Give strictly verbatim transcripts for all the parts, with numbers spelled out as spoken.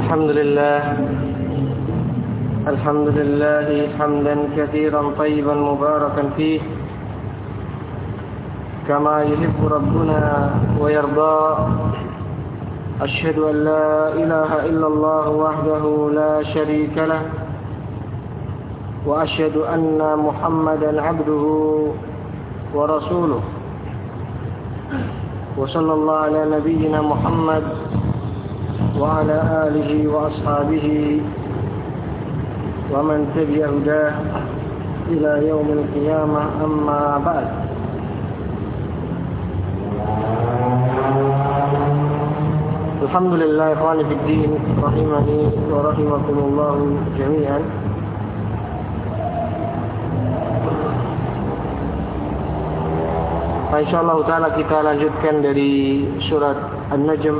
الحمد لله الحمد لله حمدا كثيرا طيبا مباركا فيه كما يحب ربنا ويرضى. أشهد أن لا إله إلا الله وحده لا شريك له وأشهد أن محمدا عبده ورسوله وصلى الله على نبينا محمد وعلى آله وأصحابه ومن تبع هداه إلى يوم القيامة. أما بعد. Alhamdulillah ikhwani fid din rahimani wa rahimakumullah jami'an. Insyaallah taala kita lanjutkan dari surat An-Najm.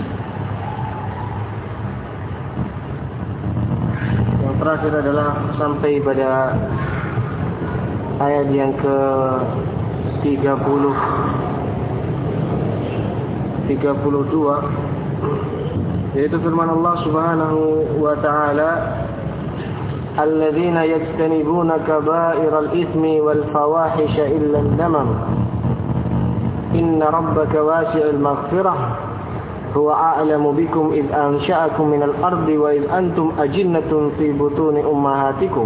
Yang terakhir adalah sampai pada ayat yang ke tiga puluh tiga puluh dua, yaitu firman Allah Subhanahu wa taala, alladzina yajtanibuna kaba'iral itsmi wal fawahisha illa al-lamam inna rabbaka wasi'ul maghfirah huwa a'lamu bikum id ansha'akum minal ardi wa id antum ajinnatun fi butuni ummahatikum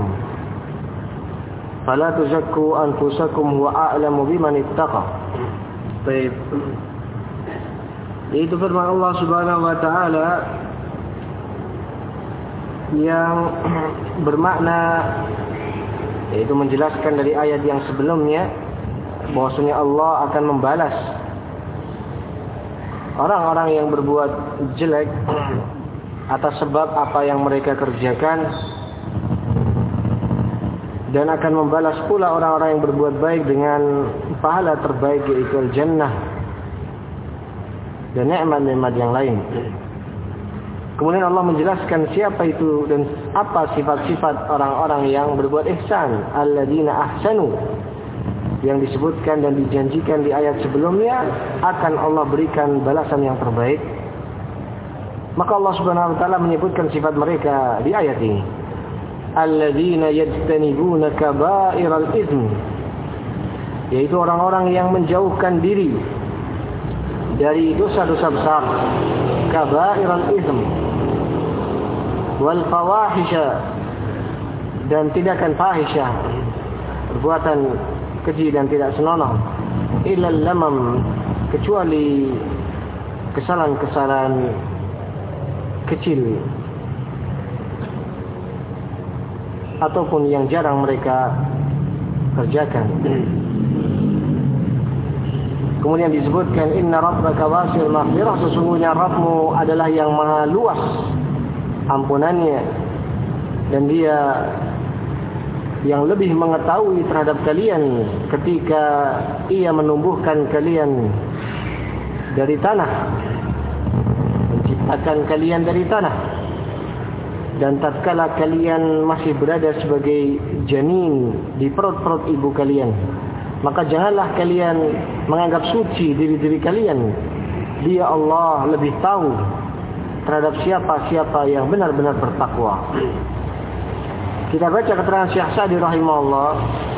fala tuzakku anfusakum huwa a'lamu biman ittaqa. Baik. Itu firman Allah Subhanahu wa taala yang bermakna, yaitu menjelaskan dari ayat yang sebelumnya bahwasanya Allah akan membalas orang-orang yang berbuat jelek atas sebab apa yang mereka kerjakan, dan akan membalas pula orang-orang yang berbuat baik dengan pahala terbaik, yaitu al-jannah dan nikmat-nikmat yang lain. Kemudian Allah menjelaskan siapa itu dan apa sifat-sifat orang-orang yang berbuat ihsan, alladzina ahsanu, yang disebutkan dan dijanjikan di ayat sebelumnya akan Allah berikan balasan yang terbaik. Maka Allah Subhanahu wa taala menyebutkan sifat mereka di ayat ini, alladzina yajtanibuna kaba'iral itsm, yaitu orang-orang yang menjauhkan diri dari dosa-dosa besar, kaba'iral itsm, wal fawahisha, dan tindakan fahisyah, perbuatan keji dan tidak senonoh, ilal lamam, kecuali kesalahan-kesalahan kecil ataupun yang jarang mereka kerjakan. Kemudian disebutkan inna rabbaka wasi'ul maghfirah, sesungguhnya Rabbmu adalah yang maha luas ampunannya dan dia yang lebih mengetahui terhadap kalian ketika ia menumbuhkan kalian dari tanah, menciptakan kalian dari tanah, dan tatkala kalian masih berada sebagai janin di perut-perut ibu kalian, maka janganlah kalian menganggap suci diri-diri kalian. Dia Allah lebih tahu terhadap siapa-siapa yang benar-benar bertakwa. Kita baca keterangan Syekh Sa'di rahimahullah.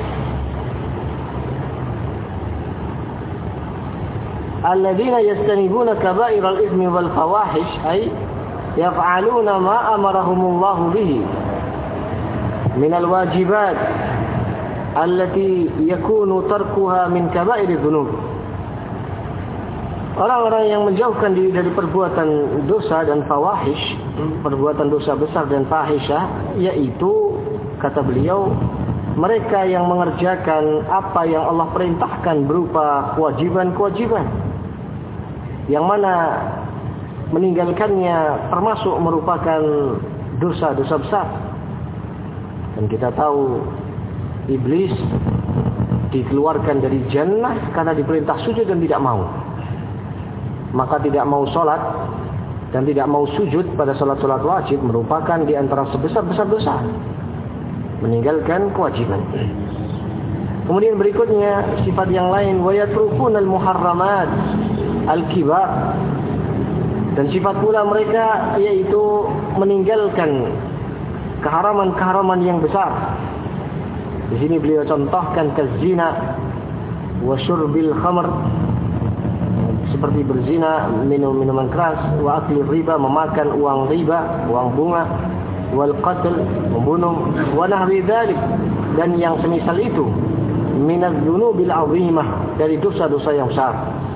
Alladzina yastanibuna kaba'iral itsmi wal fawahish ay yaf'aluna ma amarahumullahu bihi minal wajibat allati yakunu tarkuha min kaba'iriz dzunub. Orang-orang yang menjauhkan diri dari perbuatan dosa dan fawahish, perbuatan dosa besar dan fahisyah, yaitu, kata beliau, mereka yang mengerjakan apa yang Allah perintahkan berupa kewajiban-kewajiban, yang mana meninggalkannya termasuk merupakan dosa-dosa besar. Dan kita tahu iblis dikeluarkan dari jannah karena diperintah sujud dan tidak mau. Maka tidak mau sholat dan tidak mau sujud pada sholat-sholat wajib merupakan di antara sebesar-besar dosa, meninggalkan kewajiban. Kemudian berikutnya sifat yang lain, wa yatrukuna al-muharramat al-kibar, Dan sifat pula mereka yaitu meninggalkan keharaman-keharaman yang besar. Di sini beliau contohkan kezina wa syurbil khamr, seperti berzina, minum minuman keras, wa akli riba, memakan uang riba, uang bunga, wal qatl, membunuh, wa nahwi dzalik, dan yang semisal itu, minadz dzunubil 'azimah, dari dosa-dosa yang besar.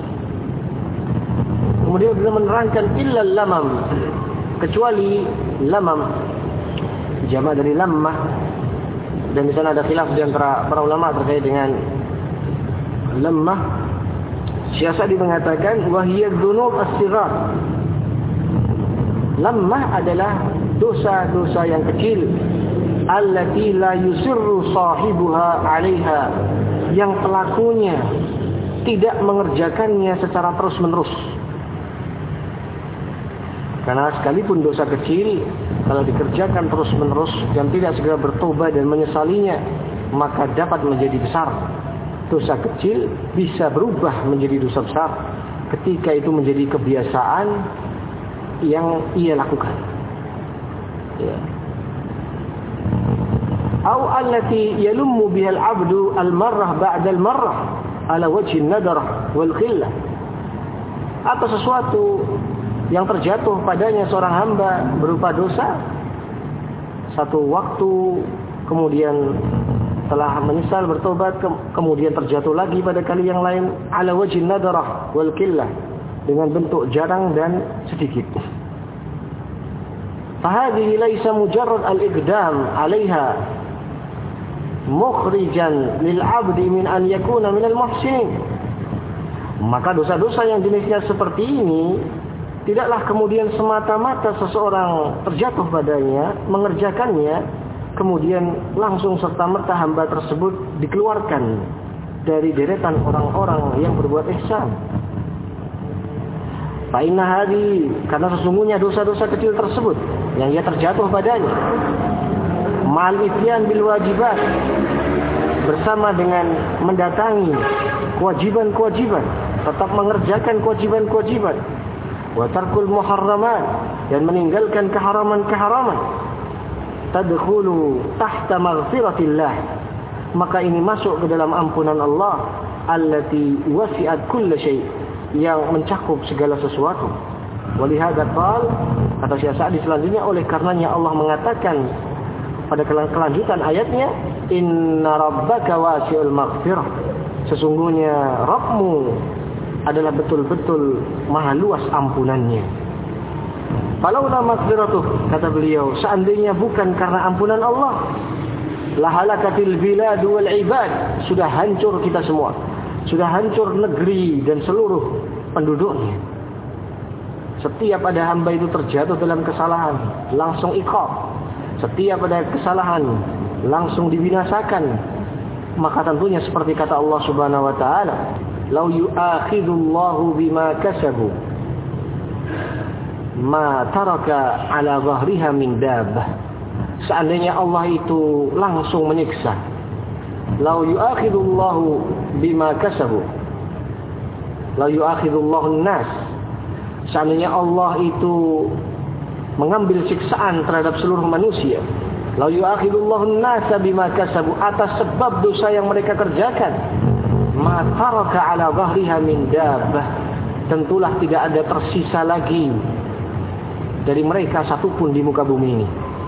Kemudian beliau menerangkan illa lamam, kecuali lamam, jamak dari lammah, dan di sana ada khilaf di antara para ulama terkait dengan lammah. Syiasadi mengatakan wahiyad dzunub as-sighar. Lammah adalah dosa-dosa yang kecil, allati la yusirru sahibuha 'alaiha, yang pelakunya tidak mengerjakannya secara terus-menerus. Karena sekalipun dosa kecil, kalau dikerjakan terus-menerus dan tidak segera bertobat dan menyesalinya, maka dapat menjadi besar. Dosa kecil bisa berubah menjadi dosa besar ketika itu menjadi kebiasaan yang ia lakukan. Ya. Au allati yalummu biha al-'abdu al-marrah ba'da al-marrah ala wajhi an-nadarah wal khillah. Atau sesuatu yang terjatuh padanya seorang hamba berupa dosa satu waktu, kemudian telah menyesal bertobat, ke kemudian terjatuh lagi pada kali yang lain, ala wajhin nadarah wal qillah, dengan bentuk jarang dan sedikit. Fahadhihi laisa mujarrad al-iqdam 'alaiha mukhrijan lil 'abdi min an yakuna min al-muhsinin. Maka dosa-dosa yang jenisnya seperti ini tidaklah kemudian semata-mata seseorang terjatuh padanya, mengerjakannya, kemudian langsung serta-merta hamba tersebut dikeluarkan dari deretan orang-orang yang berbuat ihsan. Fa inna hadi, karena sesungguhnya dosa-dosa kecil tersebut yang ia terjatuh padanya, mal ityan bil wajibat, bersama dengan mendatangi kewajiban-kewajiban, tetap mengerjakan kewajiban-kewajiban, wa tarkul muharramat, dan meninggalkan keharaman-keharaman, tadkhulu tahta maghfiratillah, maka ini masuk ke dalam ampunan Allah, allati wasi'at kulla syai', yang mencakup segala sesuatu. Walihada qal, kata Syekh Sa'di selanjutnya, oleh karenanya Allah mengatakan pada kelanjutan ayatnya, inna rabbaka wasi'ul maghfirah, sesungguhnya Rabbmu adalah betul-betul maha luas ampunannya. Falaula maghfiratuh, kata beliau, seandainya bukan karena ampunan Allah, lahalakatil bilad wal ibad, sudah hancur kita semua, sudah hancur negeri dan seluruh penduduknya. Setiap ada hamba itu terjatuh dalam kesalahan, langsung iqab. Setiap ada kesalahan, langsung dibinasakan. Maka tentunya seperti kata Allah Subhanahu wa taala, "Lau yu'akhidullahu bima kasabu ma taraka 'ala dhahriha min dabbah." Seandainya Allah itu langsung menyiksa, "Lau yu'akhidullahu bima kasabu." "Lau yu'akhidullahu an-nas." Seandainya Allah itu mengambil siksaan terhadap seluruh manusia, "Lau yu'akhidullahu an-nasa bima kasabu," atas sebab dosa yang mereka kerjakan, ma taraka 'ala dhahriha min dabbah, tentulah tidak ada tersisa lagi dari mereka satupun di muka bumi ini.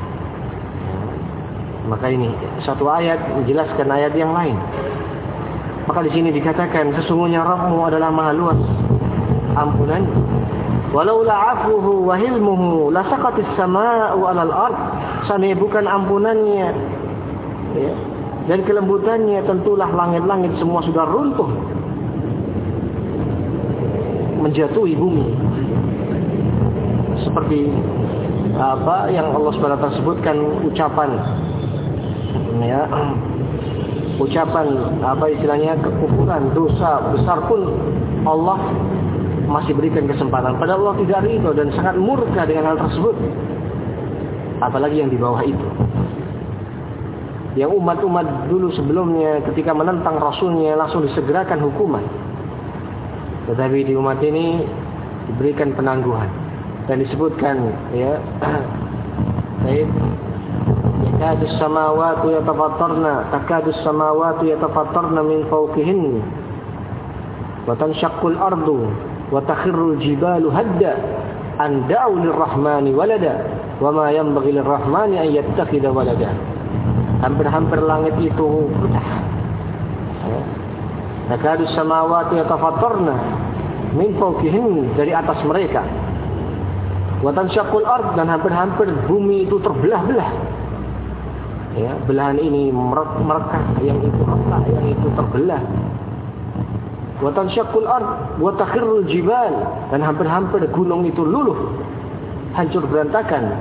Maka ini satu ayat menjelaskan ayat yang lain. Maka di sini dikatakan sesungguhnya Rabbmu adalah maha luas ampunan. Walau la'afuhu wa hilmuhu lasaqatis samaa'u 'alal ard. Seandainya bukan ampunannya, ya, dan kelembutannya, tentulah langit-langit semua sudah runtuh, menjatuhi bumi. Seperti apa yang Allah Subhanahu wa taala sebutkan ucapan, ya, ucapan apa istilahnya, kekufuran, dosa besar pun Allah masih berikan kesempatan. Padahal Allah tidak ridho dan sangat murka dengan hal tersebut. Apalagi yang di bawah itu, yang umat-umat dulu sebelumnya ketika menentang Rasulnya langsung disegerakan hukuman. Tetapi di umat ini diberikan penangguhan. dan disebutkan ya baik takadus samawati yatafattarna takadus samawati yatafattarna min fawqihin wa tanshaqqul ardu wa takhirrul jibalu hadda an da'u lirrahmani walada wa ma yanbaghi lirrahmani an yattakhidha walada. Hampir-hampir langit itu pecah. Takadus samawati yatafattarna min fawqihin, dari atas mereka. Wa tanshaqqul ard, dan hampir-hampir bumi itu terbelah-belah. Ya, belahan ini merekah, yang itu retak, yang itu terbelah. Wa tanshaqqul ard wa takhirrul jibal, dan hampir-hampir gunung itu luluh, hancur berantakan.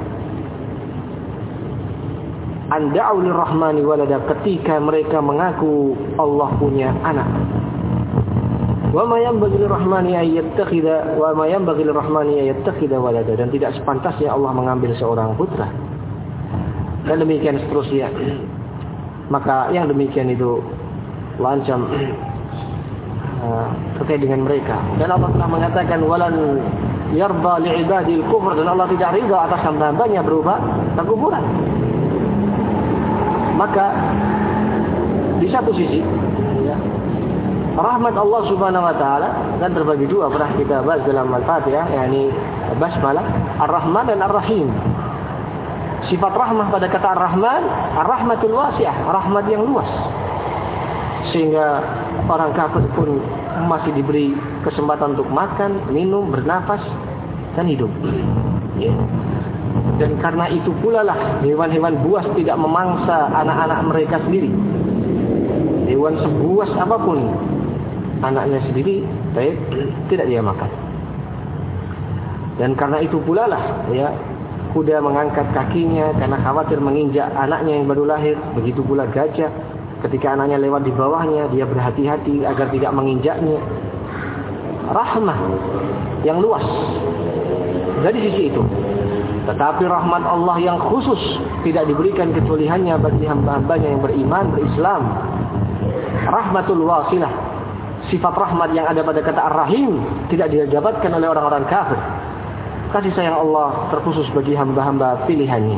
Anda'u lirrahmani walada, ketika mereka mengaku Allah punya anak. Wa ma yanbaghi lirrahmani an yattakhidha wa ma yanbaghi lirrahmani an yattakhidha walada, dan tidak sepantasnya Allah mengambil seorang putra. Dan demikian seterusnya. Maka yang demikian itu lancam terkait dengan mereka. Dan Allah telah mengatakan walan yarda li'ibadil kufr, dan Allah tidak ridha atas hamba-hambanya berupa kekufuran. Maka di satu sisi ya, rahmat Allah Subhanahu wa taala dan terbagi dua, pernah kita bahas dalam Al-Fatihah, yakni basmalah, Ar-Rahman dan Ar-Rahim. Sifat rahmah pada kata Ar-Rahman, Ar-Rahmatul Wasi'ah, rahmat yang luas. Sehingga orang kafir pun masih diberi kesempatan untuk makan, minum, bernafas, dan hidup. Ya. Dan karena itu pula lah hewan-hewan buas tidak memangsa anak-anak mereka sendiri. Hewan sebuas apapun, anaknya sendiri baik, tidak dia makan. Dan karena itu pula lah ya, kuda mengangkat kakinya karena khawatir menginjak anaknya yang baru lahir. Begitu pula gajah, ketika anaknya lewat di bawahnya, dia berhati-hati agar tidak menginjaknya. Rahmah yang luas dari sisi itu. Tetapi rahmat Allah yang khusus tidak diberikan kecuali hanya bagi hamba-hambanya yang beriman, berislam. Rahmatul wasilah, sifat rahmat yang ada pada kata Ar-Rahim tidak didapatkan oleh orang-orang kafir. Kasih sayang Allah terkhusus bagi hamba-hamba pilihannya.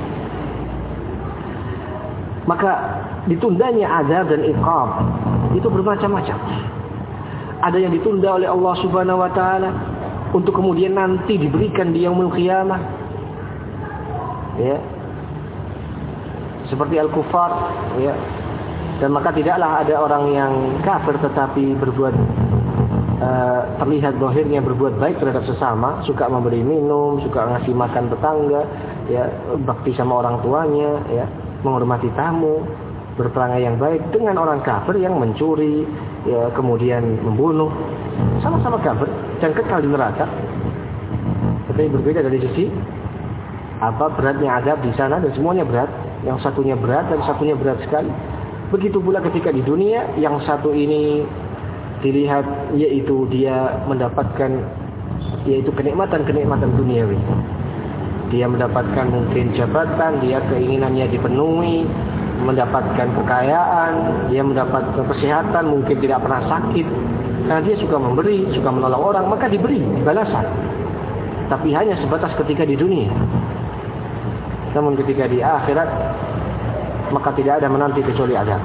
Maka ditundanya azab dan iqab itu bermacam-macam. Ada yang ditunda oleh Allah Subhanahu wa taala untuk kemudian nanti diberikan di yaumul qiyamah. Ya. Seperti al-kufar, ya. Dan maka tidaklah ada orang yang kafir tetapi berbuat uh, terlihat zahirnya berbuat baik terhadap sesama, suka memberi minum, suka ngasih makan tetangga, ya, bakti sama orang tuanya, ya, menghormati tamu, berperangai yang baik dengan orang kafir yang mencuri, ya, kemudian membunuh, sama-sama kafir dan kekal di neraka. Tetapi berbeda dari sisi apa beratnya azab di sana, dan semuanya berat. Yang satunya berat dan satunya berat sekali. Begitu pula ketika di dunia, yang satu ini dilihat yaitu dia mendapatkan yaitu kenikmatan-kenikmatan duniawi. Dia mendapatkan mungkin jabatan, dia keinginannya dipenuhi, mendapatkan kekayaan, dia mendapatkan kesehatan, mungkin tidak pernah sakit. Karena dia suka memberi, suka menolong orang, maka diberi balasan. Tapi hanya sebatas ketika di dunia. Namun ketika di akhirat, maka tidak ada menanti kecuali azab.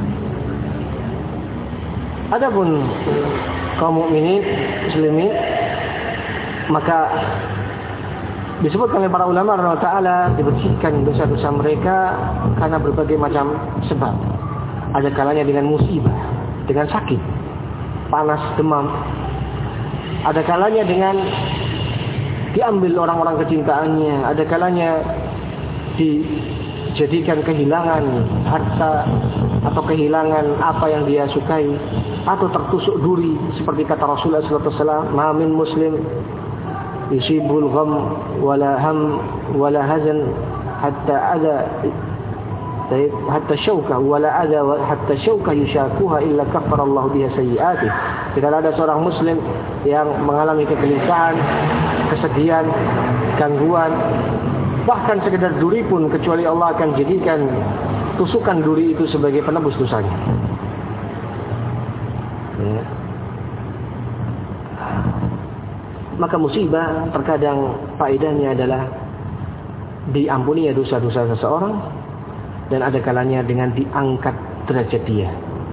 Adapun kaum mukminin, muslimin, maka disebutkan oleh para ulama Allah Ta'ala dibersihkan dosa-dosa mereka karena berbagai macam sebab. Ada kalanya dengan musibah, dengan sakit, panas, demam. Ada kalanya dengan diambil orang-orang kecintaannya. Ada kalanya dijadikan kehilangan harta atau kehilangan apa yang dia sukai, atau tertusuk duri seperti kata Rasulullah sallallahu alaihi wasallam, "Ma min muslim yusibul gham wala ham wala hazan hatta ada hatta syauka wala ada hatta syauka yushakuha illa kaffara Allah biha sayyi'atih." Tidak ada seorang muslim yang mengalami kegelisahan, kesedihan, gangguan, bahkan sekedar duri pun, kecuali Allah akan jadikan tusukan duri itu sebagai penebus dosanya. Ya. Maka musibah terkadang faedahnya adalah diampuni ya dosa-dosa seseorang, dan ada kalanya dengan diangkat derajat dia.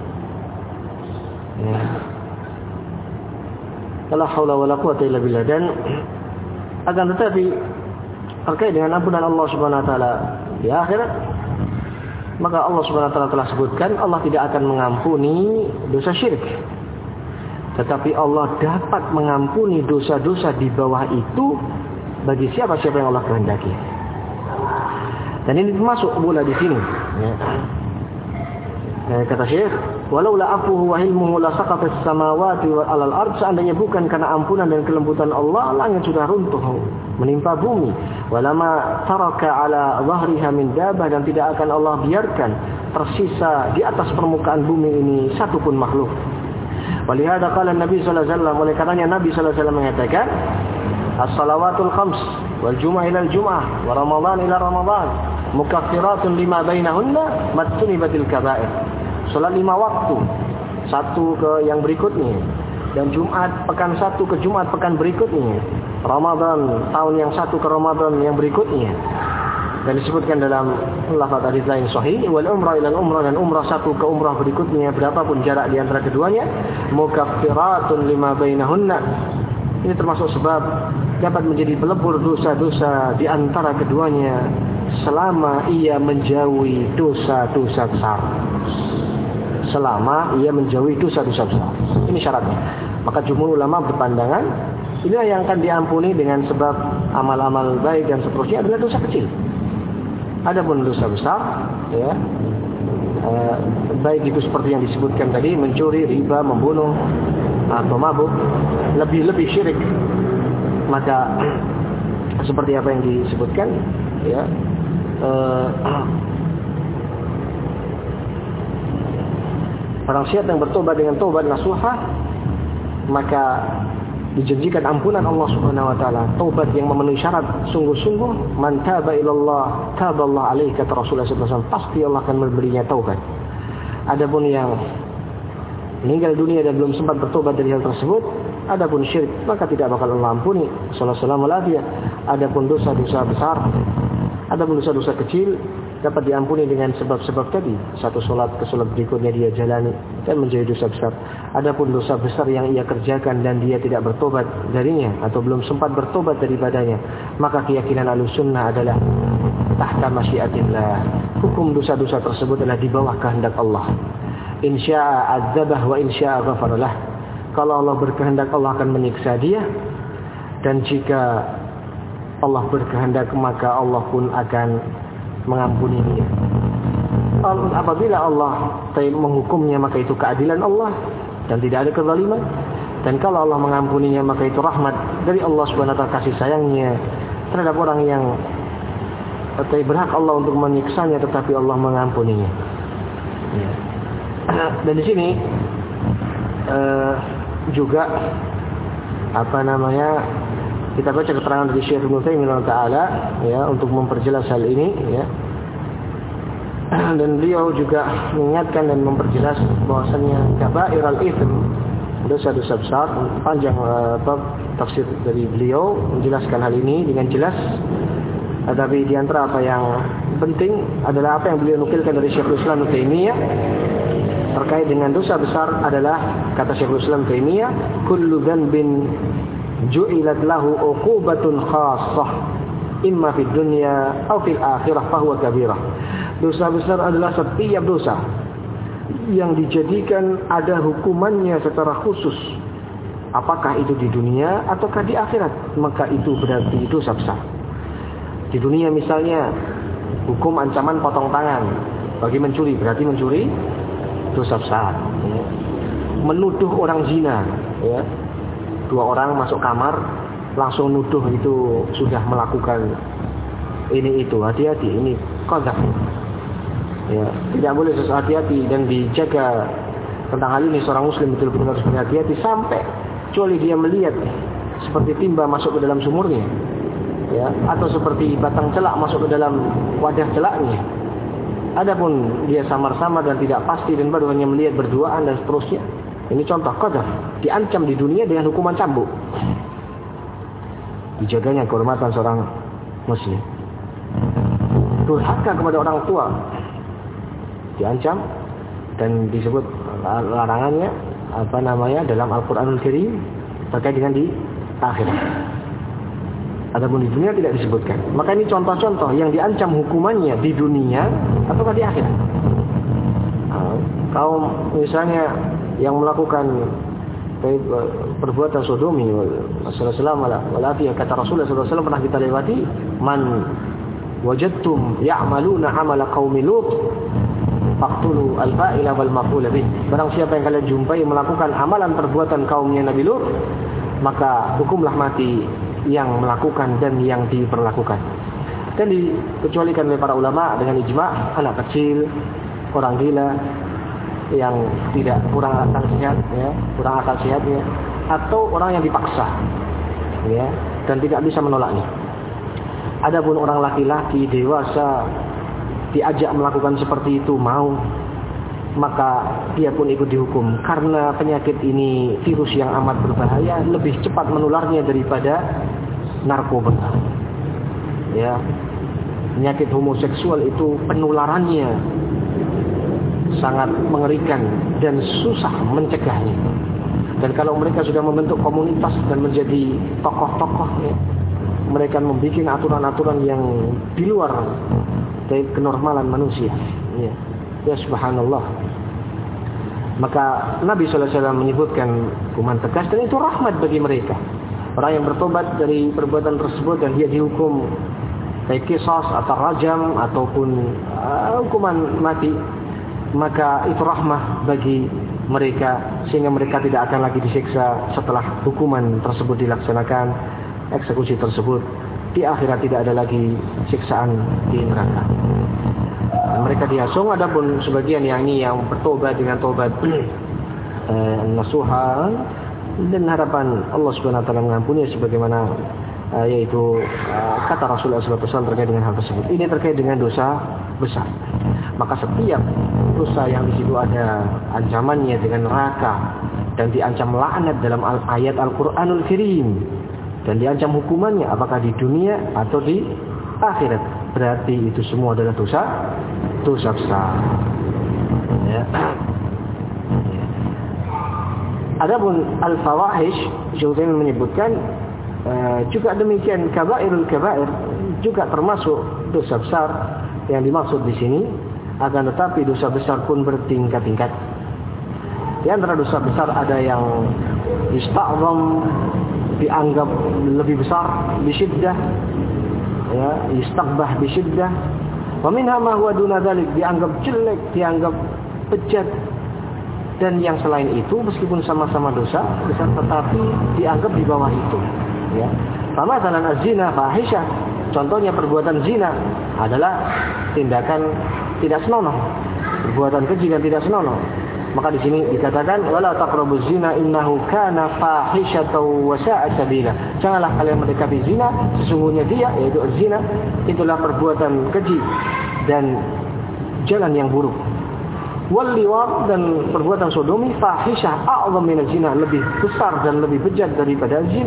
Ya. La haula wala quwwata illa billah. Dan akan tetapi terkait dengan ampunan Allah Subhanahu wa taala di akhirat, maka Allah Subhanahu wa taala telah sebutkan Allah tidak akan mengampuni dosa syirik. Tetapi Allah dapat mengampuni dosa-dosa di bawah itu bagi siapa-siapa yang Allah kehendaki. Dan ini termasuk pula di sini. Ya. Kata Syekh, walaula afuhu wa ilmuhu la saqata as-samawati wa 'alal ard, seandainya bukan karena ampunan dan kelembutan Allah, langit sudah runtuh menimpa bumi. Walama taraka 'ala dhahriha min dabah, dan tidak akan Allah biarkan tersisa di atas permukaan bumi ini satu pun makhluk. Walihada qala Nabi sallallahu alaihi wasallam, oleh karenanya Nabi sallallahu alaihi wasallam mengatakan, as-salawatul khams wal jumu'ah ila al-jumu'ah wa ramadan ila ramadan mukaffiratun lima bainahunna matsunibatil kaba'ir. Salat lima waktu, satu ke yang berikutnya, dan Jumat pekan satu ke Jumat pekan berikutnya, Ramadan tahun yang satu ke Ramadan yang berikutnya. Dan disebutkan dalam lafaz hadis lain sahih, wal umrah ila umrah, dan umrah satu ke umrah berikutnya, berapapun jarak di antara keduanya, mukaffiratun lima bainahunna. Ini termasuk sebab dapat menjadi pelebur dosa-dosa di antara keduanya selama ia menjauhi dosa-dosa besar. Selama ia menjauhi dosa-dosa besar. Ini syaratnya. Maka jumhur ulama berpandangan inilah yang akan diampuni dengan sebab amal-amal baik dan seterusnya adalah dosa kecil. Adapun dosa besar, ya, eh, baik itu seperti yang disebutkan tadi, mencuri, riba, membunuh, atau mabuk, lebih-lebih syirik, maka seperti apa yang disebutkan, ya, eh, barang siapa yang bertobat dengan tobat nasuha, maka dijanjikan ampunan Allah Subhanahu wa taala, taubat yang memenuhi syarat sungguh-sungguh. Man taba ilallah taballahu alaihi, kata Rasulullah sallallahu alaihi wasallam, pasti Allah akan memberinya taubat. Adapun yang meninggal dunia dan belum sempat bertobat dari hal tersebut, adapun syirik, maka tidak bakal Allah ampuni. Sallallahu alaihi wasallam. Adapun dosa-dosa besar, adapun dosa-dosa kecil dapat diampuni dengan sebab-sebab tadi. Satu solat ke solat berikutnya dia jalani dan menjadi dosa besar. Adapun dosa besar yang ia kerjakan dan dia tidak bertobat darinya atau belum sempat bertobat daripadanya, maka keyakinan Ahlussunnah adalah tahta masyiatillah. Hukum dosa-dosa tersebut adalah di bawah kehendak Allah. Insya'a adzabah wa insya'a ghafaralah. Kalau Allah berkehendak, Allah akan menyiksa dia, dan jika Allah berkehendak, maka Allah pun akan mengampuni dia. Apabila Allah menghukumnya, maka itu keadilan Allah dan tidak ada kezaliman. Dan kalau Allah mengampuninya, maka itu rahmat dari Allah Subhanahu wa taala, kasih sayangnya terhadap orang yang berhak Allah untuk menyiksanya, tetapi Allah mengampuninya. Ya. Dan di sini uh, juga apa namanya, kita baca keterangan dari Syekh Ibnu Taimiyah taala, ya, untuk memperjelas hal ini, ya. Dan beliau juga mengingatkan dan memperjelas bahwasannya kabairal itsm, dosa-dosa besar. Panjang uh, tafsir dari beliau menjelaskan hal ini dengan jelas. Tetapi di antara apa yang penting adalah apa yang beliau nukilkan dari Syekhul Islam Ibnu Taimiyah terkait dengan dosa besar adalah, kata Syekhul Islam Ibnu Taimiyah, kullu dzanbin ju'ilat lahu uqubatun khassah imma fid dunya aw fil akhirah fahuwa kabirah. Dosa besar adalah setiap dosa yang dijadikan ada hukumannya secara khusus, apakah itu di dunia ataukah di akhirat, maka itu berarti dosa besar. Di dunia misalnya hukum ancaman potong tangan bagi mencuri, berarti mencuri dosa besar. Menuduh orang zina, ya, dua orang masuk kamar langsung nuduh itu sudah melakukan ini itu, hati-hati, ini qadzaf. Ya, tidak boleh sesuatu, hati-hati dan dijaga tentang hal ini. Seorang muslim betul-betul harus berhati-hati sampai kecuali dia melihat seperti timba masuk ke dalam sumurnya, ya, atau seperti batang celak masuk ke dalam wadah celaknya. Adapun dia samar-samar dan tidak pasti dan baru hanya melihat berduaan dan seterusnya, ini contoh qadzaf, diancam di dunia dengan hukuman cambuk. dijaganya kehormatan seorang muslim. Durhaka kepada orang tua diancam dan disebut larangannya apa namanya dalam Al-Qur'anul Karim terkait dengan di akhirat. Adapun di dunia tidak disebutkan. Maka ini contoh-contoh yang diancam hukumannya di dunia atau di akhirat. Nah, kaum misalnya yang melakukan perbuatan sodomi, Rasulullah kata Rasulullah sallallahu alaihi wasallam pernah kita lewati, man wajadtum ya'maluna 'amala qaumi Lut faqtulu al-fa'ila wal maf'ul bih. Barang siapa yang kalian jumpai melakukan amalan perbuatan kaumnya Nabi Lut, maka hukumlah mati yang melakukan dan yang diperlakukan. Dan dikecualikan oleh para ulama dengan ijma' anak kecil, orang gila yang tidak kurang akal sehat, ya, kurang akal sehatnya, atau orang yang dipaksa, ya, dan tidak bisa menolaknya. Adapun orang laki-laki dewasa diajak melakukan seperti itu mau, maka dia pun ikut dihukum karena penyakit ini virus yang amat berbahaya, lebih cepat menularnya daripada narkoba. Ya, penyakit homoseksual itu penularannya sangat mengerikan dan susah mencegahnya. Dan kalau mereka sudah membentuk komunitas dan menjadi tokoh-tokoh, ya, mereka membuat aturan-aturan yang di luar dari kenormalan manusia. Ya, ya subhanallah. Maka Nabi sallallahu alaihi wasallam menyebutkan hukuman tegas dan itu rahmat bagi mereka. Orang yang bertobat dari perbuatan tersebut dan dia dihukum baik qisas atau rajam ataupun uh, hukuman mati, maka itu rahmah bagi mereka sehingga mereka tidak akan lagi disiksa setelah hukuman tersebut dilaksanakan, eksekusi tersebut. Di akhirat tidak ada lagi siksaan di neraka. Mereka diasung. Adapun sebagian yang ini yang bertobat dengan tobat eh, nasuha dan harapan Allah Subhanahu wa taala mengampuni sebagaimana eh, yaitu eh, kata Rasulullah sallallahu alaihi wasallam terkait dengan hal tersebut. Ini terkait dengan dosa besar. Maka setiap dosa yang di situ ada ancamannya dengan neraka dan diancam laknat dalam ayat Al-Qur'anul Karim dan diancam hukumannya apakah di dunia atau di akhirat, berarti itu semua adalah dosa dosa besar. Ya. Adapun al-fawahish, Syaikhul menyebutkan uh, juga demikian kabairul kabair juga termasuk dosa besar yang dimaksud di sini. Akan tetapi dosa besar pun bertingkat-tingkat. Di antara dosa besar ada yang ista'zam, dianggap lebih besar bisyiddah, ya, istaqbah bisyiddah. Wa minha ma huwa duna dzalik, dianggap jelek, dianggap bejat. Dan yang selain itu meskipun sama-sama dosa besar tetapi dianggap di bawah itu, ya. Sama dengan az-zina fahisyah. Contohnya perbuatan zina adalah tindakan tidak senonoh, perbuatan keji dan tidak senonoh. Maka di sini dikatakan wala taqrabuz zina innahu kana fahishatan wa sa'a sabila. Janganlah kalian mendekati zina, sesungguhnya dia yaitu zina itulah perbuatan keji dan jalan yang buruk. Wal liwat dan perbuatan sodomi fahisyah a'zam min zina, lebih besar dan lebih bejat daripada zina.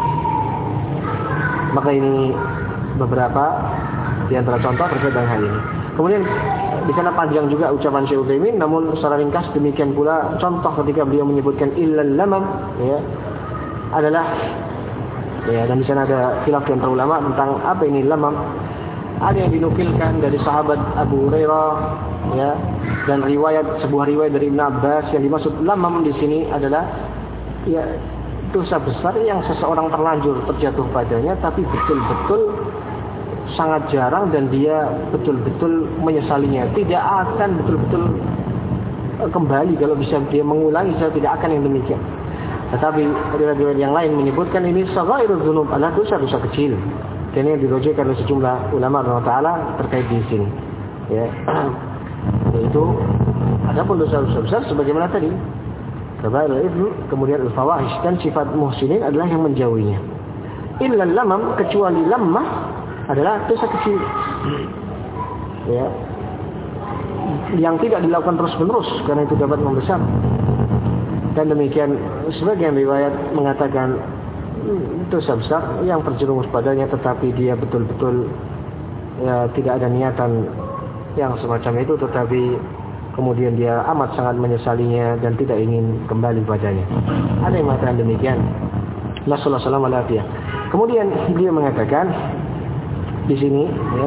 Maka ini beberapa di antara contoh terkait dengan hal ini. Kemudian di sana panjang juga ucapan Syekh Utsaimin, namun secara ringkas demikian pula contoh ketika beliau menyebutkan illal lamam, ya, adalah, ya, dan di sana ada khilaf antara ulama tentang apa ini lamam. Ada yang dinukilkan dari sahabat Abu Hurairah, ya, dan riwayat sebuah riwayat dari Ibnu Abbas yang dimaksud lamam di sini adalah, ya, dosa besar yang seseorang terlanjur terjatuh padanya tapi betul-betul sangat jarang dan dia betul-betul menyesalinya, tidak akan betul-betul kembali kalau bisa dia mengulangi, saya tidak akan yang demikian. Tetapi riwayat yang lain menyebutkan ini saghairul dzunub, adalah dosa-dosa kecil. Dan yang dirujukkan oleh sejumlah ulama Allah Taala terkait di sini, ya, yaitu adapun dosa-dosa besar sebagaimana tadi kabairul itsm, kemudian al-fawahish dan sifat muhsinin adalah yang menjauhinya. Illa lamam, kecuali lamah adalah dosa kecil, ya, yang tidak dilakukan terus-menerus karena itu dapat membesar. Dan demikian sebagian riwayat mengatakan dosa besar yang terjerumus padanya, tetapi dia betul-betul ya, tidak ada niatan yang semacam itu, tetapi kemudian dia amat sangat menyesalinya dan tidak ingin kembali padanya. Ada yang mengatakan demikian. Nasallallahu alaihi wasallam. Kemudian beliau mengatakan di sini, ya,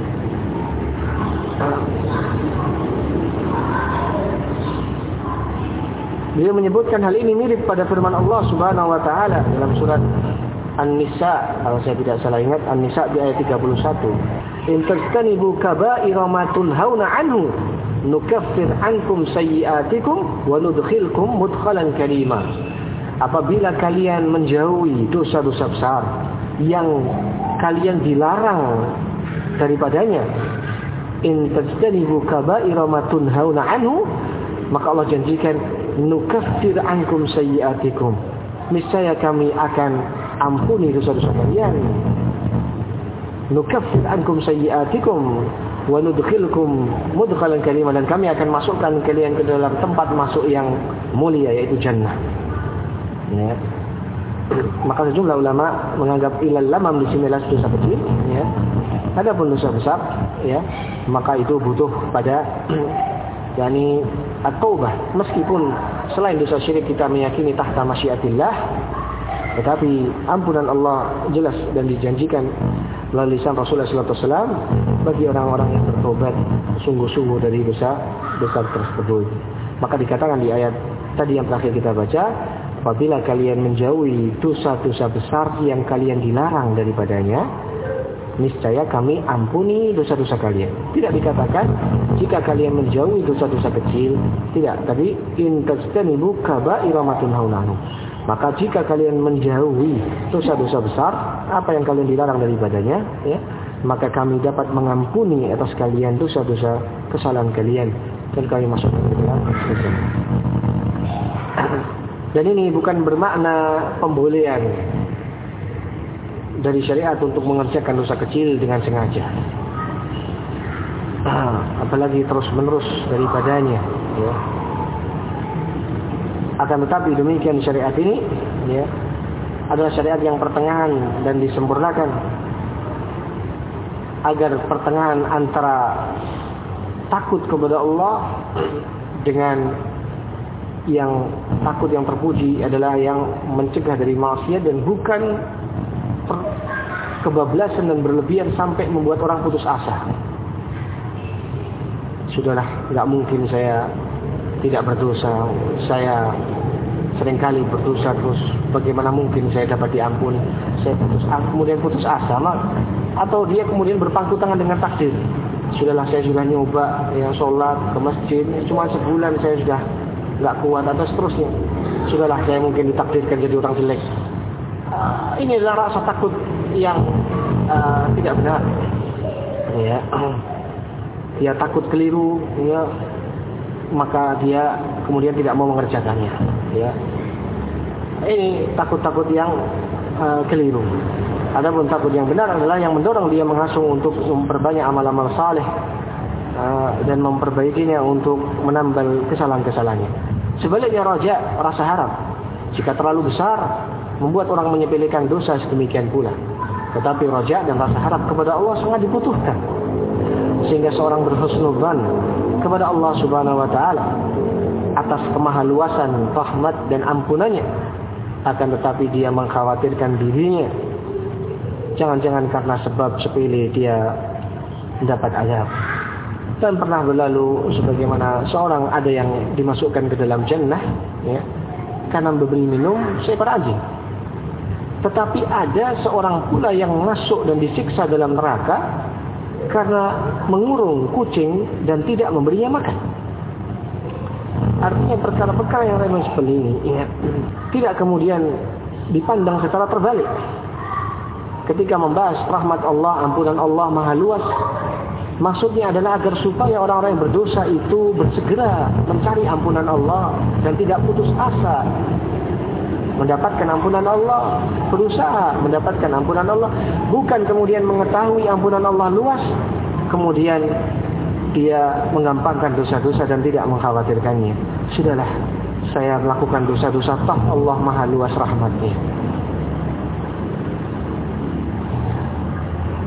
beliau menyebutkan hal ini mirip pada firman Allah Subhanahu wa taala dalam surat An-Nisa, kalau saya tidak salah ingat, An-Nisa di ayat tiga puluh satu. In tajtanibu kaba'ira ma tunhauna anhu nukaffir ankum sayyi'atikum wa nudkhilkum mudkhalan karima. Apabila kalian menjauhi dosa-dosa besar yang kalian dilarang daripadanya, in tajtanibu kaba'ira ma tunhauna anhu, maka Allah janjikan nukaffir ankum sayyi'atikum, niscaya kami akan ampuni dosa-dosa kalian. Nukaffir ankum sayyi'atikum wa nudkhilkum mudkhalan karima, dan kami akan masukkan kalian ke dalam tempat masuk yang mulia, yaitu jannah. Ya. Maka sejumlah ulama menganggap ilal lamam di sini adalah dosa kecil, ya. Adapun dosa besar, ya, maka itu butuh pada yakni at-taubah. Meskipun selain dosa syirik kita meyakini tahta masyiatillah, tetapi ampunan Allah jelas dan dijanjikan melalui lisan Rasulullah sallallahu alaihi wasallam bagi orang-orang yang bertobat sungguh-sungguh dari dosa besar tersebut. Maka dikatakan di ayat tadi yang terakhir kita baca, apabila kalian menjauhi dosa-dosa besar yang kalian dilarang daripadanya, niscaya kami ampuni dosa-dosa kalian. Tidak dikatakan jika kalian menjauhi dosa-dosa kecil, tidak. Tadi in tajtanibu kaba'ira ma tunhauna anhu. Maka jika kalian menjauhi dosa-dosa besar, apa yang kalian dilarang daripadanya, ya, maka kami dapat mengampuni atas kalian dosa-dosa kesalahan kalian dan kami masukkan ke dalam surga. Dan ini bukan bermakna pembolehan dari syariat untuk mengerjakan dosa kecil dengan sengaja, apalagi terus-menerus daripadanya, ya. Akan tetapi demikian syariat ini, ya, adalah syariat yang pertengahan dan disempurnakan agar pertengahan antara takut kepada Allah dengan yang takut yang terpuji adalah yang mencegah dari maksiat dan bukan kebablasan dan berlebihan sampai membuat orang putus asa. Sudahlah, tidak mungkin saya tidak berdosa, saya seringkali berdosa terus, bagaimana mungkin saya dapat diampuni? Saya putus asa, kemudian putus asa, atau dia kemudian berpangku tangan dengan takdir. Sudahlah, saya sudah nyoba yang sholat ke masjid, cuma sebulan saya sudah nggak kuat, atau seterusnya. Sudahlah, saya mungkin ditakdirkan jadi orang jelek. Uh, ini adalah rasa takut yang uh, tidak benar. Ya, dia takut keliru, ya, maka dia kemudian tidak mau mengerjakannya, ya. Ini takut-takut yang uh, keliru. Adapun takut yang benar adalah yang mendorong dia menghasung untuk memperbanyak amal-amal saleh uh, dan memperbaikinya untuk menambal kesalahan-kesalahannya. Sebaliknya raja, rasa harap, jika terlalu besar membuat orang menyepelekan dosa sedemikian pula. Tetapi raja dan rasa harap kepada Allah sangat dibutuhkan, sehingga seorang berhusnudzan kepada Allah Subhanahu wa taala atas kemahaluasan rahmat dan ampunannya, akan tetapi dia mengkhawatirkan dirinya, jangan-jangan karena sebab sepele dia mendapat azab. Dan pernah berlalu sebagaimana seorang ada yang dimasukkan ke dalam jannah, ya, karena memberi minum seekor anjing. Tetapi ada seorang pula yang masuk dan disiksa dalam neraka karena mengurung kucing dan tidak memberinya makan. Artinya perkara-perkara yang remeh seperti ini, ingat, tidak kemudian dipandang secara terbalik. Ketika membahas rahmat Allah, ampunan Allah maha luas, maksudnya adalah agar supaya orang-orang yang berdosa itu bersegera mencari ampunan Allah dan tidak putus asa mendapatkan ampunan Allah, berusaha mendapatkan ampunan Allah, bukan kemudian mengetahui ampunan Allah luas, kemudian dia mengampangkan dosa-dosa dan tidak mengkhawatirkannya. Sudahlah, saya melakukan dosa-dosa, toh Allah maha luas rahmatnya.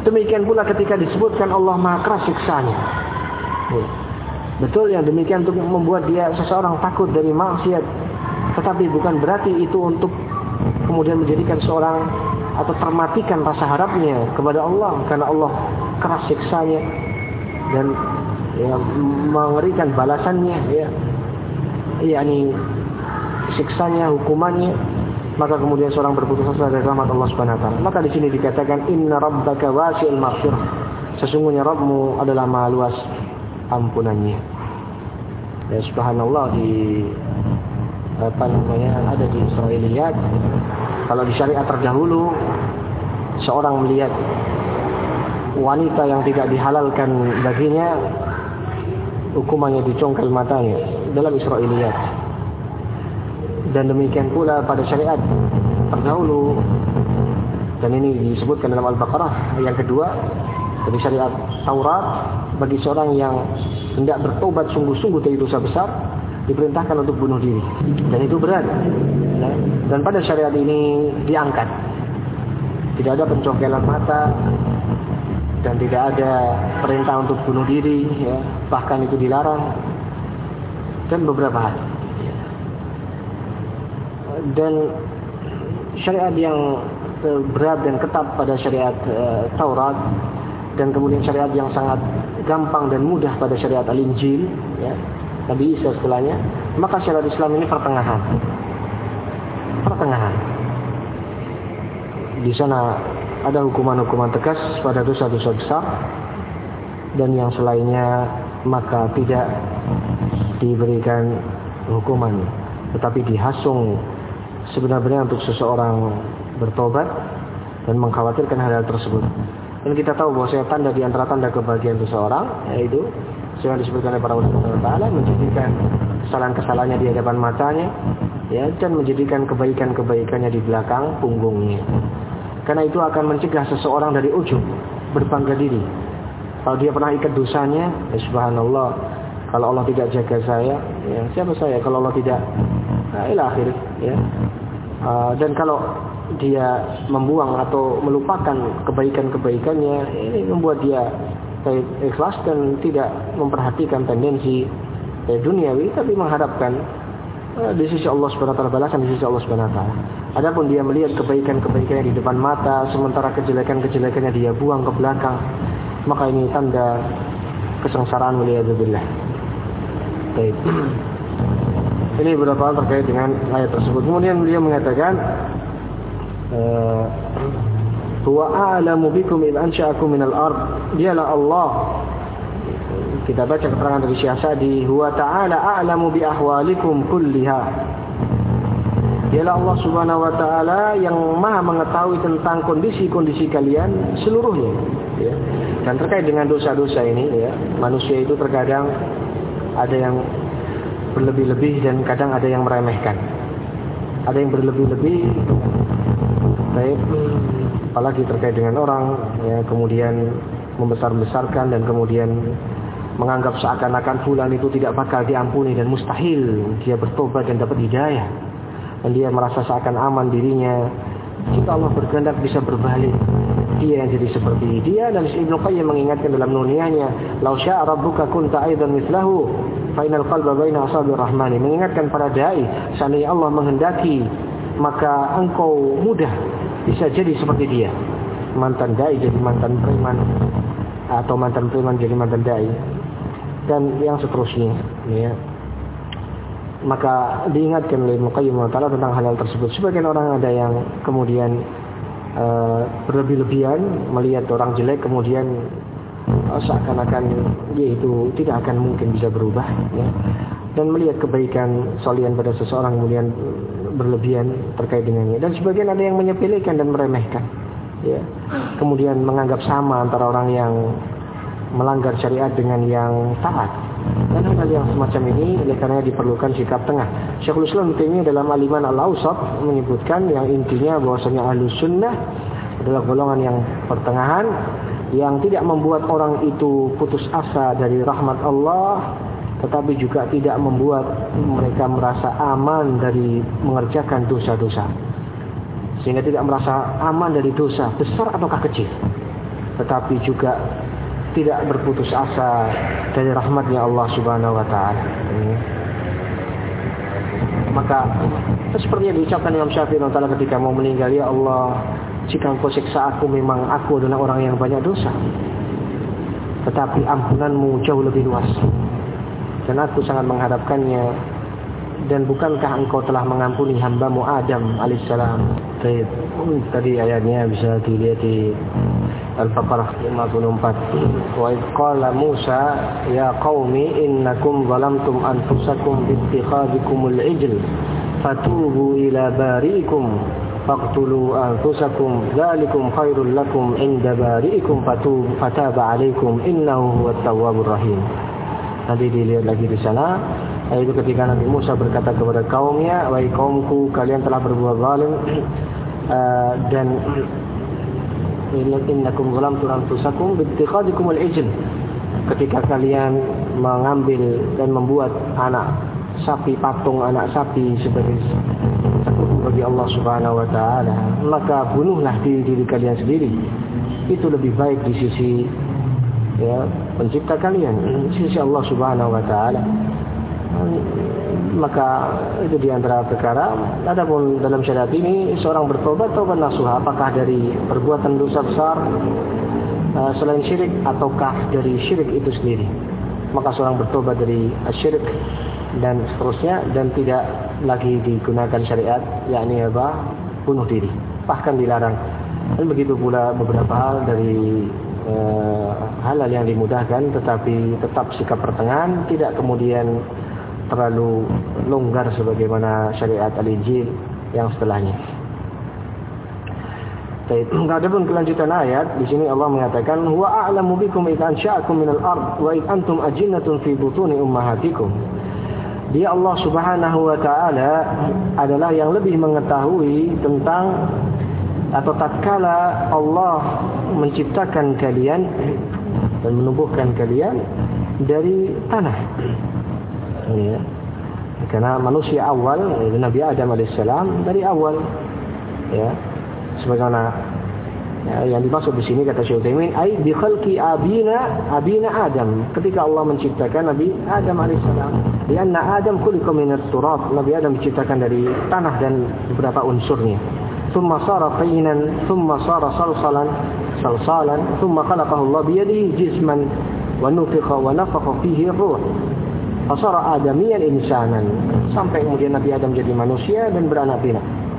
Demikian pula ketika disebutkan Allah Maha keras siksanya. Betul yang demikian untuk membuat dia seseorang takut dari maksiat. Tetapi bukan berarti itu untuk kemudian menjadikan seorang atau termatikan rasa harapnya kepada Allah, karena Allah keras siksanya dan ya, mengerikan balasannya, ya, yakni siksanya, hukumannya, maka kemudian seorang berputus asa dari rahmat Allah Subhanahu wa taala. Maka di sini dikatakan inna rabbaka wasi'ul maghfirah. Sesungguhnya Rabbmu adalah Maha luas ampunannya. Ya subhanallah, di apa namanya ada di Israiliyat, kalau di syariat terdahulu seorang melihat wanita yang tidak dihalalkan baginya, hukumannya dicongkel matanya dalam Israiliyat. Dan demikian pula pada syariat terdahulu, dan ini disebutkan dalam Al-Baqarah yang kedua dari syariat Taurat, bagi seorang yang hendak bertobat sungguh-sungguh dari dosa besar diperintahkan untuk bunuh diri, dan itu berat. Dan pada syariat ini diangkat, tidak ada pencongkelan mata dan tidak ada perintah untuk bunuh diri, ya. Bahkan itu dilarang dan beberapa hal. Dan syariat yang berat dan ketat pada syariat uh, Taurat, dan kemudian syariat yang sangat gampang dan mudah pada syariat Al-Injil, ya, Nabi Isa setelahnya, maka syariat Islam ini pertengahan. Pertengahan. Di sana ada hukuman-hukuman tegas pada dosa-dosa besar, dan yang selainnya maka tidak diberikan hukuman, tetapi dihasung sebenarnya untuk seseorang bertobat dan mengkhawatirkan hal-hal tersebut. Dan kita tahu bahwa tanda di antara tanda kebahagiaan seseorang, yaitu yang disebutkan oleh para ulama Ta'ala, menjadikan kesalahan-kesalahannya di hadapan matanya, ya, dan menjadikan kebaikan-kebaikannya di belakang punggungnya. Karena itu akan mencegah seseorang dari ujub, berbangga diri. Kalau dia pernah ikat dosanya, ya subhanallah, kalau Allah tidak jaga saya, ya, siapa saya kalau Allah tidak, nah, ila akhir, ya. Uh, dan kalau dia membuang atau melupakan kebaikan-kebaikannya, ini membuat dia ikhlas dan tidak memperhatikan tendensi eh, duniawi, tapi mengharapkan eh, di sisi Allah Subhanahu wa taala balasan di sisi Allah Subhanahu wa taala. Adapun dia melihat kebaikan-kebaikannya di depan mata, sementara kejelekan-kejelekannya dia buang ke belakang, maka ini tanda kesengsaraan waliyadzubillah. Baik. Ini beberapa hal terkait dengan ayat tersebut. Kemudian beliau mengatakan, huwa a'lamu bikum id ansha'akum minal ard. Dialah Allah. Kita baca keterangan dari Syekh Sa'di, huwa ta'ala a'lamu bi ahwalikum kulliha. Dialah Allah Subhanahu wa taala yang Maha mengetahui tentang kondisi-kondisi kalian seluruhnya, ya. Dan terkait dengan dosa-dosa ini, ya, manusia itu terkadang ada yang berlebih-lebih dan kadang ada yang meremehkan. Ada yang berlebih-lebih, baik, apalagi terkait dengan orang, ya, kemudian membesar-besarkan dan kemudian menganggap seakan-akan fulan itu tidak bakal diampuni dan mustahil dia bertobat dan dapat hidayah, dan dia merasa seakan aman dirinya. Jika Allah berkehendak bisa berbalik, dia yang jadi seperti dia. Dan Ibnu Qayyim mengingatkan dalam nuniyahnya, "Lau syaa rabbuka kunta aidan mithlahu, fa innal qalba baina asabi'ir rahmani." Mengingatkan para dai, seandainya Allah menghendaki, maka engkau mudah bisa jadi seperti dia. Mantan dai jadi mantan preman, atau mantan preman jadi mantan dai, dan yang seterusnya, ya. Maka diingatkan oleh Ibnu Qayyim ta'ala tentang hal-hal tersebut. Sebagian orang ada yang kemudian uh, berlebih-lebihan melihat orang jelek, kemudian uh, seakan-akan dia itu tidak akan mungkin bisa berubah, ya. Dan melihat kebaikan solian pada seseorang kemudian berlebihan terkait dengannya. Dan sebagian ada yang menyepelekan dan meremehkan, ya. Kemudian menganggap sama antara orang yang melanggar syariat dengan yang taat. Dan hal yang semacam ini oleh karena diperlukan sikap tengah. Syekhul Islam Taimiyah dalam Al-Iman Al-Awsat menyebutkan yang intinya bahwasanya Ahlus Sunnah adalah golongan yang pertengahan, yang tidak membuat orang itu putus asa dari rahmat Allah, tetapi juga tidak membuat mereka merasa aman dari mengerjakan dosa-dosa, sehingga tidak merasa aman dari dosa besar ataukah kecil. tetapi juga tidak berputus asa dari rahmatnya Allah Subhanahu wa taala. Maka seperti yang diucapkan Imam Syafi'i taala ketika mau meninggal, ya Allah, jika Engkau siksa aku, memang aku adalah orang yang banyak dosa, tetapi ampunanmu jauh lebih luas dan aku sangat mengharapkannya. Dan bukankah Engkau telah mengampuni hambamu Adam alaihissalam? Tadi ayatnya bisa dilihat di Al-Baqarah lima puluh empat. Wa idh qala Musa ya qaumi innakum zalamtum anfusakum biittikhadikumul ijl fatubu ila bari'ikum faqtulu anfusakum dzalikum khairul lakum inda bari'ikum fatubu fataba 'alaikum innahu huwat tawwabur rahim. Nanti dilihat lagi di sana, yaitu ketika Nabi Musa berkata kepada kaumnya, wahai kaumku, kalian telah berbuat zalim uh, dan innakum zalamtum anfusakum biittikhadikumul ijl, ketika kalian mengambil dan membuat anak sapi, patung anak sapi sebagai sekutu bagi Allah Subhanahu wa taala, maka bunuhlah diri diri kalian sendiri. Itu lebih baik di sisi ya pencipta kalian, di sisi Allah Subhanahu wa taala. Maka itu di antara perkara. Adapun dalam syariat ini seorang bertobat taubat nasuha, apakah dari perbuatan dosa besar uh, selain syirik ataukah dari syirik itu sendiri, maka seorang bertobat dari syirik dan seterusnya dan tidak lagi digunakan syariat, yakni apa, bunuh diri, bahkan dilarang. Dan begitu pula beberapa hal dari uh, hal-hal yang dimudahkan, tetapi tetap sikap pertengahan, tidak kemudian terlalu longgar sebagaimana syariat Al-Injil yang setelahnya. Baik, adapun kelanjutan ayat di sini Allah mengatakan huwa a'lamu bikum idh ansha'akum minal ard wa idh antum ajinnatun fi butuni ummahatikum. Dia Allah Subhanahu wa taala adalah yang lebih mengetahui tentang atau tatkala Allah menciptakan kalian dan menumbuhkan kalian dari tanah. Ya. Karena manusia awal, Nabi Adam alaihissalam dari awal, ya, sebagaimana ya, yang dimaksud di sini kata Syekh Utsaimin, ai bi khalqi abina abina Adam, ketika Allah menciptakan Nabi Adam alaihissalam. Karena Adam khuliqa minat turab, Nabi Adam diciptakan dari tanah dan beberapa unsurnya. Thumma sara tayyinan, thumma sara salsalan, salsalan, thumma khalaqahu Allah bi yadihi jisman wa nufikha wa nafakha fihi ruh. Fasara adamiyan insanan, sampai kemudian Nabi Adam jadi manusia dan beranak pinak.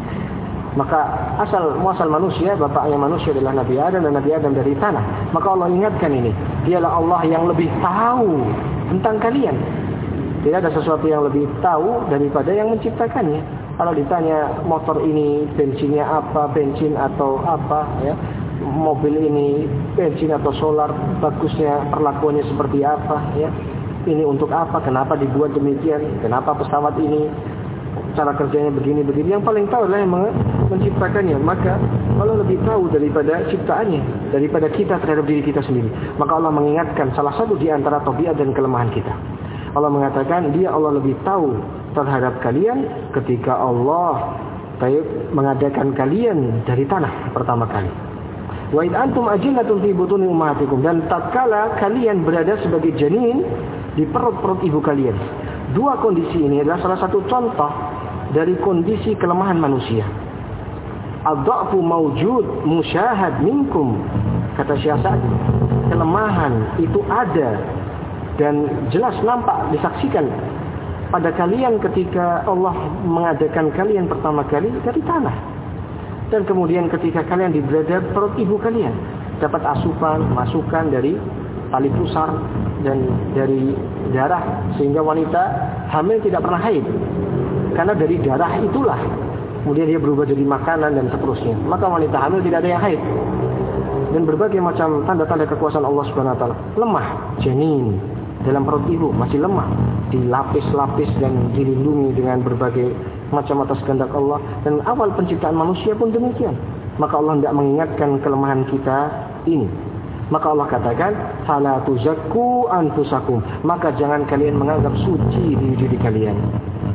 Maka asal muasal manusia, bapaknya manusia adalah Nabi Adam dan Nabi Adam dari tanah. Maka Allah ingatkan ini, dialah Allah yang lebih tahu tentang kalian. Tidak ada sesuatu yang lebih tahu daripada yang menciptakannya. Kalau ditanya motor ini bensinnya apa, bensin atau apa, ya, mobil ini bensin atau solar, bagusnya perlakuannya seperti apa, ya. Ini untuk apa? Kenapa dibuat demikian? Kenapa pesawat ini cara kerjanya begini-begini? Yang paling tahu adalah yang menciptakannya. Maka Allah lebih tahu daripada ciptaannya, daripada kita terhadap diri kita sendiri. Maka Allah mengingatkan salah satu di antara tabiat dan kelemahan kita. Allah mengatakan dia Allah lebih tahu terhadap kalian ketika Allah mengadakan kalian dari tanah pertama kali. Wa id antum ajinnatun fi butuni ummahatikum, dan tatkala kalian berada sebagai janin di perut-perut ibu kalian. Dua kondisi ini adalah salah satu contoh dari kondisi kelemahan manusia. Ad-dha'fu mawjud musyahad minkum, kata Syekh Sa'di. Kelemahan itu ada dan jelas nampak disaksikan pada kalian ketika Allah mengadakan kalian pertama kali dari tanah. Dan kemudian ketika kalian berada perut ibu kalian, dapat asupan, masukan dari tali pusar dan dari darah, sehingga wanita hamil tidak pernah haid. Karena dari darah itulah kemudian dia berubah jadi makanan dan seterusnya. Maka wanita hamil tidak ada yang haid. Dan berbagai macam tanda-tanda kekuasaan Allah Subhanahu wa taala. Lemah, janin dalam perut ibu masih lemah, dilapis-lapis dan dilindungi dengan berbagai macam atas kehendak Allah. Dan awal penciptaan manusia pun demikian. Maka Allah tidak mengingatkan kelemahan kita ini. Maka Allah katakan, fala tuzakku anfusakum, maka jangan kalian menganggap suci diri diri kalian.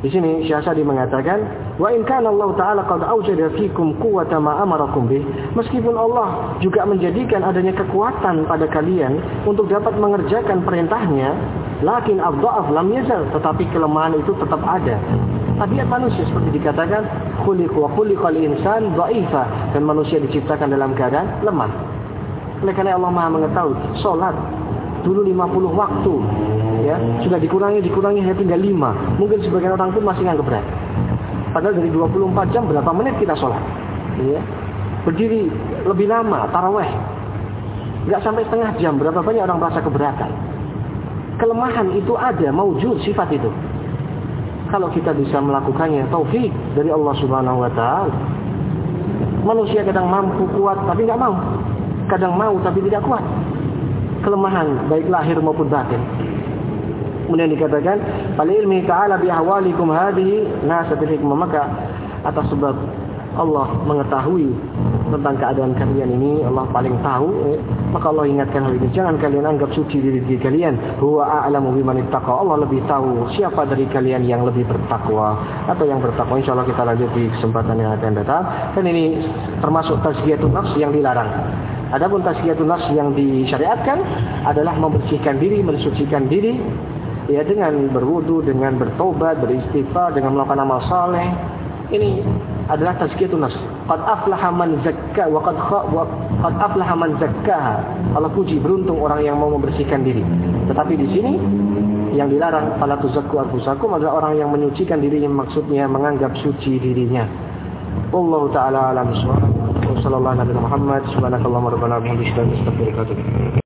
Di sini Syekh Sa'di mengatakan, wa in kana Allah Ta'ala qad awjada fikum quwwata ma amarakum bih. Meskipun Allah juga menjadikan adanya kekuatan pada kalian untuk dapat mengerjakan perintahnya, lakin ad-dha'af lam yazal, tetapi kelemahan itu tetap ada. Tabiat manusia seperti dikatakan, khuliq wa khuliqal insan dha'ifa, dan manusia diciptakan dalam keadaan lemah. Oleh karena Allah Maha mengetahui, salat dulu lima puluh waktu, ya, sudah dikurangi dikurangi hanya tinggal lima. Mungkin sebagian orang pun masih nganggap berat. Padahal dari dua puluh empat jam berapa menit kita sholat, ya. Berdiri lebih lama, tarawih nggak sampai setengah jam, berapa banyak orang merasa keberatan. Kelemahan itu ada, maujud sifat itu. Kalau kita bisa melakukannya, taufik dari Allah Subhanahu wa taala. Manusia kadang mampu kuat tapi nggak mau, kadang mau tapi tidak kuat. Kelemahan baik lahir maupun batin. Kemudian dikatakan, "Fal ilmi ta'ala bi ahwalikum hadhihi nasatul hikmah." Maka atas sebab Allah mengetahui tentang keadaan kalian ini, Allah paling tahu, eh, maka Allah ingatkan hal ini. Jangan kalian anggap suci diri, diri kalian. Huwa a'lamu biman ittaqa. Allah lebih tahu siapa dari kalian yang lebih bertakwa atau yang bertakwa. Insyaallah kita lanjut di kesempatan yang akan datang. Dan ini termasuk tazkiyatun nafs yang dilarang. Adapun tazkiyatun nafs yang disyariatkan adalah membersihkan diri, mensucikan diri, ya, dengan berwudu, dengan bertobat, beristighfar, dengan melakukan amal saleh. Ini adalah tazkiyatun nafs. Qad aflaha man zakka wa qad kha wa qad aflaha man zakkaha. Allah puji, beruntung orang yang mau membersihkan diri. Tetapi di sini yang dilarang, fala tuzakku anfusakum, adalah orang yang menyucikan dirinya, maksudnya menganggap suci dirinya. Wallahu taala alam bissawab. Wassallallahu ala nabiyina Muhammad subhanakallahumma rabbana wa bihamdika astaghfiruka wa atubu ilaik.